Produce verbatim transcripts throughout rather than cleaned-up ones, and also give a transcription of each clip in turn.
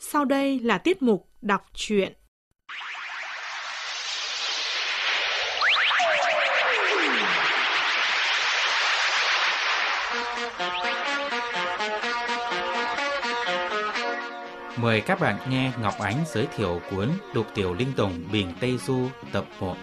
Sau đây là tiết mục đọc truyện. Mời các bạn nghe Ngọc Ánh giới thiệu cuốn Lục Tiểu Linh Tùng Bình Tây Du tập một.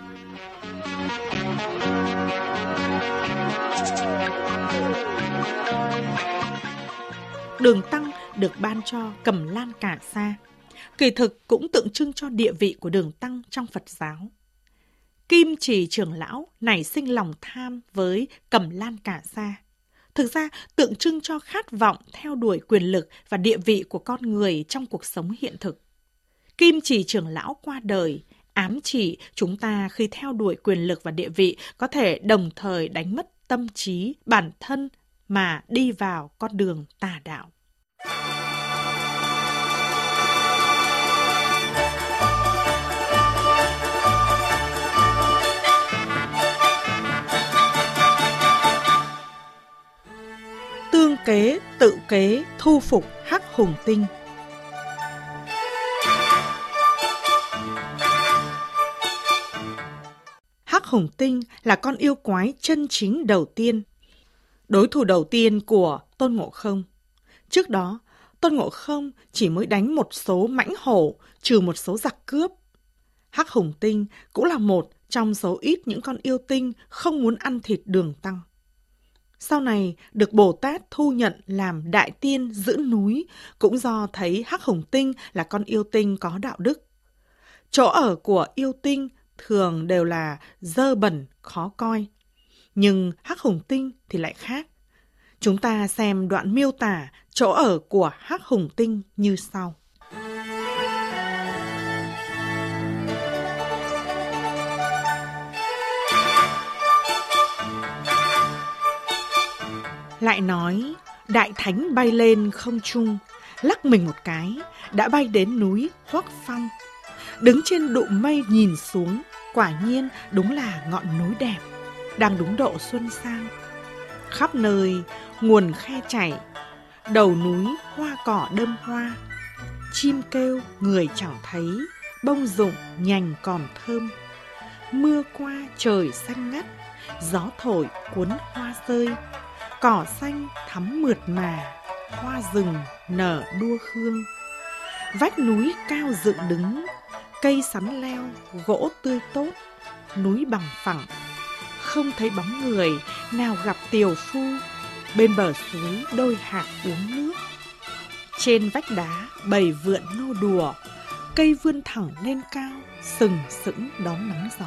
Đường Tăng được ban cho Cẩm Lan Cả Sa, kỳ thực cũng tượng trưng cho địa vị của Đường Tăng trong Phật giáo. Kim Chỉ trưởng lão nảy sinh lòng tham với Cẩm Lan Cả Sa, thực ra tượng trưng cho khát vọng theo đuổi quyền lực và địa vị của con người trong cuộc sống hiện thực. Kim Chỉ trưởng lão qua đời, ám chỉ chúng ta khi theo đuổi quyền lực và địa vị có thể đồng thời đánh mất tâm trí, bản thân mà đi vào con đường tà đạo. Tương kế, tự kế, thu phục Hắc Hùng Tinh. Hắc Hùng Tinh là con yêu quái chân chính đầu tiên, đối thủ đầu tiên của Tôn Ngộ Không. Trước đó, Tôn Ngộ Không chỉ mới đánh một số mãnh hổ, trừ một số giặc cướp. Hắc Hùng Tinh cũng là một trong số ít những con yêu tinh không muốn ăn thịt Đường Tăng. Sau này được Bồ Tát thu nhận làm đại tiên giữ núi cũng do thấy Hắc Hùng Tinh là con yêu tinh có đạo đức. Chỗ ở của yêu tinh thường đều là dơ bẩn, khó coi. Nhưng Hắc Hùng Tinh thì lại khác. Chúng ta xem đoạn miêu tả chỗ ở của Hắc Hùng Tinh như sau. Lại nói, Đại Thánh bay lên không trung, lắc mình một cái, đã bay đến núi Hoắc Phong. Đứng trên đụ mây nhìn xuống, quả nhiên đúng là ngọn núi đẹp, đang đúng độ xuân sang. Khắp nơi, nguồn khe chảy, đầu núi hoa cỏ đơm hoa. Chim kêu người chẳng thấy, bông rụng nhành còn thơm. Mưa qua trời xanh ngắt, gió thổi cuốn hoa rơi. Cỏ xanh thắm mượt mà, hoa rừng nở đua hương. Vách núi cao dựng đứng, cây sắn leo, gỗ tươi tốt. Núi bằng phẳng, không thấy bóng người, nào gặp tiều phu. Bên bờ suối đôi hạc uống nước. Trên vách đá bầy vượn nô đùa, cây vươn thẳng lên cao, sừng sững đón nắng gió.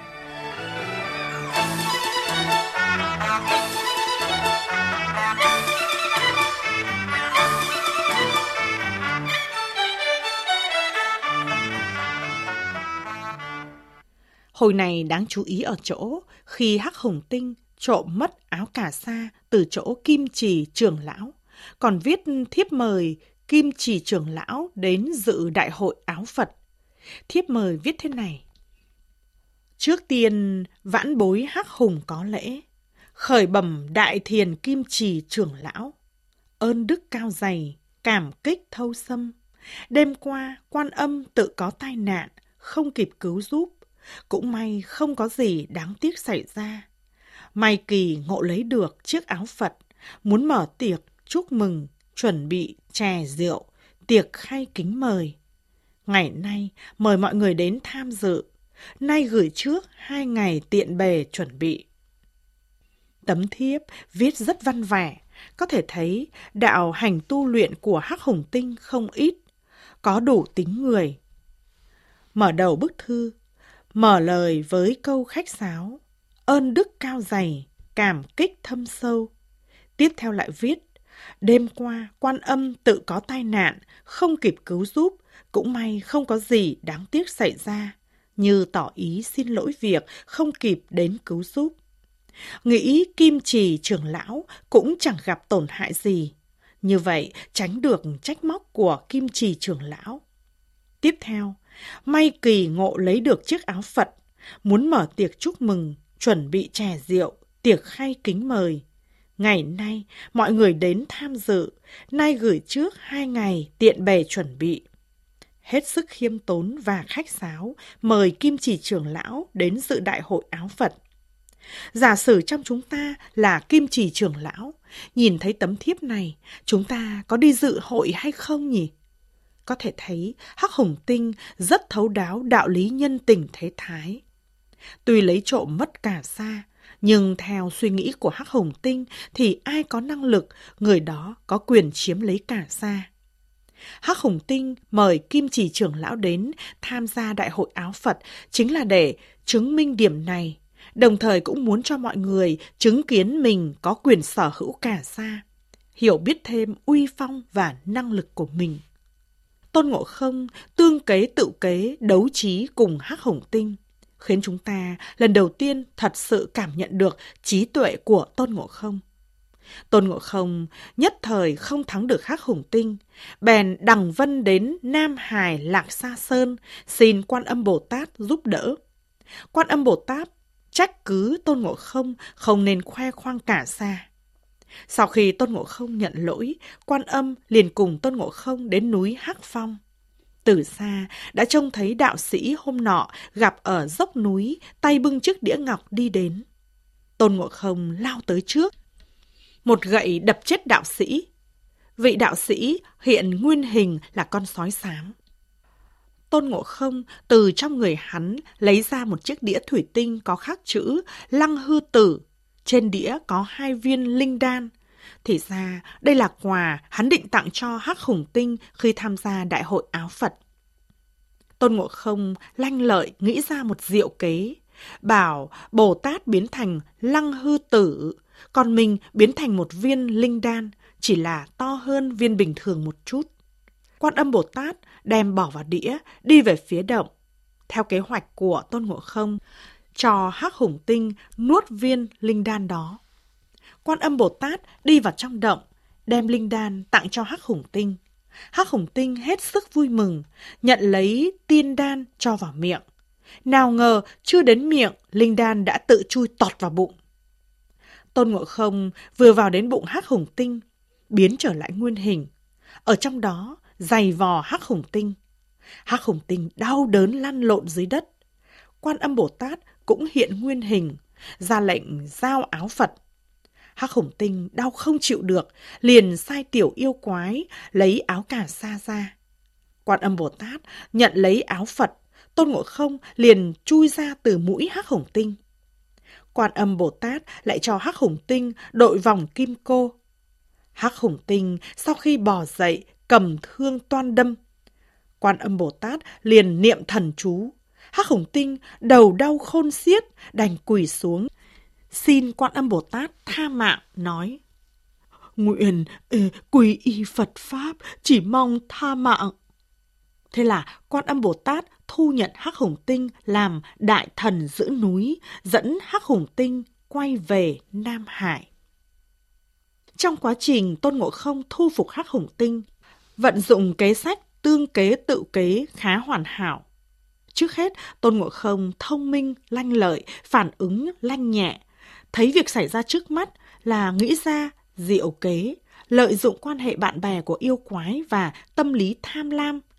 Hồi này đáng chú ý ở chỗ, khi Hắc Hùng Tinh trộm mất áo cà sa từ chỗ Kim Chỉ trưởng lão, còn viết thiếp mời Kim Chỉ trưởng lão đến dự đại hội áo Phật. Thiếp mời viết thế này: Trước tiên vãn bối Hắc Hùng có lễ, khởi bẩm đại thiền Kim Chỉ trưởng lão, ơn đức cao dày, cảm kích thâu xâm. Đêm qua Quan Âm tự có tai nạn, không kịp cứu giúp. Cũng may không có gì đáng tiếc xảy ra. May kỳ ngộ lấy được chiếc áo Phật, muốn mở tiệc chúc mừng, chuẩn bị chè rượu, tiệc khay kính mời. Ngày nay mời mọi người đến tham dự, nay gửi trước hai ngày tiện bề chuẩn bị. Tấm thiếp viết rất văn vẻ, có thể thấy đạo hành tu luyện của Hắc Hùng Tinh không ít, có đủ tính người. Mở đầu bức thư, mở lời với câu khách sáo, ơn đức cao dày, cảm kích thâm sâu. Tiếp theo lại viết, đêm qua Quan Âm tự có tai nạn, không kịp cứu giúp, cũng may không có gì đáng tiếc xảy ra, như tỏ ý xin lỗi việc không kịp đến cứu giúp. Nghĩ Kim Chỉ trưởng lão cũng chẳng gặp tổn hại gì, như vậy tránh được trách móc của Kim Chỉ trưởng lão. Tiếp theo, may kỳ ngộ lấy được chiếc áo Phật, muốn mở tiệc chúc mừng, chuẩn bị chè rượu, tiệc khay kính mời. Ngày nay, mọi người đến tham dự, nay gửi trước hai ngày tiện bề chuẩn bị. hết sức khiêm tốn và khách sáo mời Kim Chỉ trưởng lão đến dự đại hội áo Phật. Giả sử trong chúng ta là Kim Chỉ trưởng lão, nhìn thấy tấm thiếp này, chúng ta có đi dự hội hay không nhỉ? Có thể thấy Hắc Hùng Tinh rất thấu đáo đạo lý nhân tình thế thái. Tuy lấy trộm mất cả xa, nhưng theo suy nghĩ của Hắc Hùng Tinh thì ai có năng lực, người đó có quyền chiếm lấy cả xa. Hắc Hùng Tinh mời Kim Chỉ trưởng lão đến tham gia đại hội áo Phật chính là để chứng minh điểm này, đồng thời cũng muốn cho mọi người chứng kiến mình có quyền sở hữu cả xa, hiểu biết thêm uy phong và năng lực của mình. Tôn Ngộ Không tương kế tự kế đấu trí cùng Hắc Hùng Tinh, khiến chúng ta lần đầu tiên thật sự cảm nhận được trí tuệ của Tôn Ngộ Không. Tôn Ngộ Không nhất thời không thắng được Hắc Hùng Tinh, bèn đằng vân đến Nam Hải Lạc Sa Sơn xin Quan Âm Bồ Tát giúp đỡ. Quan Âm Bồ Tát trách cứ Tôn Ngộ Không không nên khoe khoang cả xa. Sau khi Tôn Ngộ Không nhận lỗi, Quan Âm liền cùng Tôn Ngộ Không đến núi Hắc Phong. Từ xa đã trông thấy đạo sĩ hôm nọ gặp ở dốc núi, tay bưng chiếc đĩa ngọc đi đến. Tôn Ngộ Không lao tới trước, một gậy đập chết đạo sĩ. Vị đạo sĩ hiện nguyên hình là con sói xám. Tôn Ngộ Không từ trong người hắn lấy ra một chiếc đĩa thủy tinh có khắc chữ Lăng Hư Tử. Trên đĩa có hai viên linh đan. Thì ra đây là quà hắn định tặng cho Hắc Hùng Tinh khi tham gia đại hội áo Phật. Tôn Ngộ Không lanh lợi nghĩ ra một diệu kế, bảo Bồ Tát biến thành Lăng Hư Tử, còn mình biến thành một viên linh đan, chỉ là to hơn viên bình thường một chút. Quan Âm Bồ Tát đem bỏ vào đĩa, đi về phía động. Theo kế hoạch của Tôn Ngộ Không, cho Hắc Hùng Tinh nuốt viên linh đan đó. Quan Âm Bồ Tát đi vào trong động, đem linh đan tặng cho Hắc Hùng Tinh. Hắc Hùng Tinh hết sức vui mừng, nhận lấy tiên đan cho vào miệng. Nào ngờ chưa đến miệng, linh đan đã tự chui tọt vào bụng. Tôn Ngộ Không vừa vào đến bụng Hắc Hùng Tinh, biến trở lại nguyên hình. Ở trong đó giày vò Hắc Hùng Tinh. Hắc Hùng Tinh đau đớn lăn lộn dưới đất. Quan Âm Bồ Tát cũng hiện nguyên hình, ra lệnh giao áo Phật. Hắc Hùng Tinh đau không chịu được, liền sai tiểu yêu quái lấy áo cà sa ra. Quan Âm Bồ Tát nhận lấy áo Phật, Tôn Ngộ Không liền chui ra từ mũi Hắc Hùng Tinh. Quan Âm Bồ Tát lại cho Hắc Hùng Tinh đội vòng kim cô. Hắc Hùng Tinh sau khi bò dậy cầm thương toan đâm. Quan Âm Bồ Tát liền niệm thần chú. Hắc Hùng Tinh đầu đau khôn xiết, đành quỳ xuống xin Quan Âm Bồ Tát tha mạng, nói: Nguyện quy y Phật Pháp, chỉ mong tha mạng. Thế là Quan Âm Bồ Tát thu nhận Hắc Hùng Tinh làm đại thần giữ núi, dẫn Hắc Hùng Tinh quay về Nam Hải. Trong quá trình Tôn Ngộ Không thu phục Hắc Hùng Tinh, vận dụng kế sách tương kế tự kế khá hoàn hảo. Trước hết, Tôn Ngộ Không thông minh, lanh lợi, phản ứng lanh nhẹ. Thấy việc xảy ra trước mắt là nghĩ ra diệu kế, lợi dụng quan hệ bạn bè của yêu quái và tâm lý tham lam,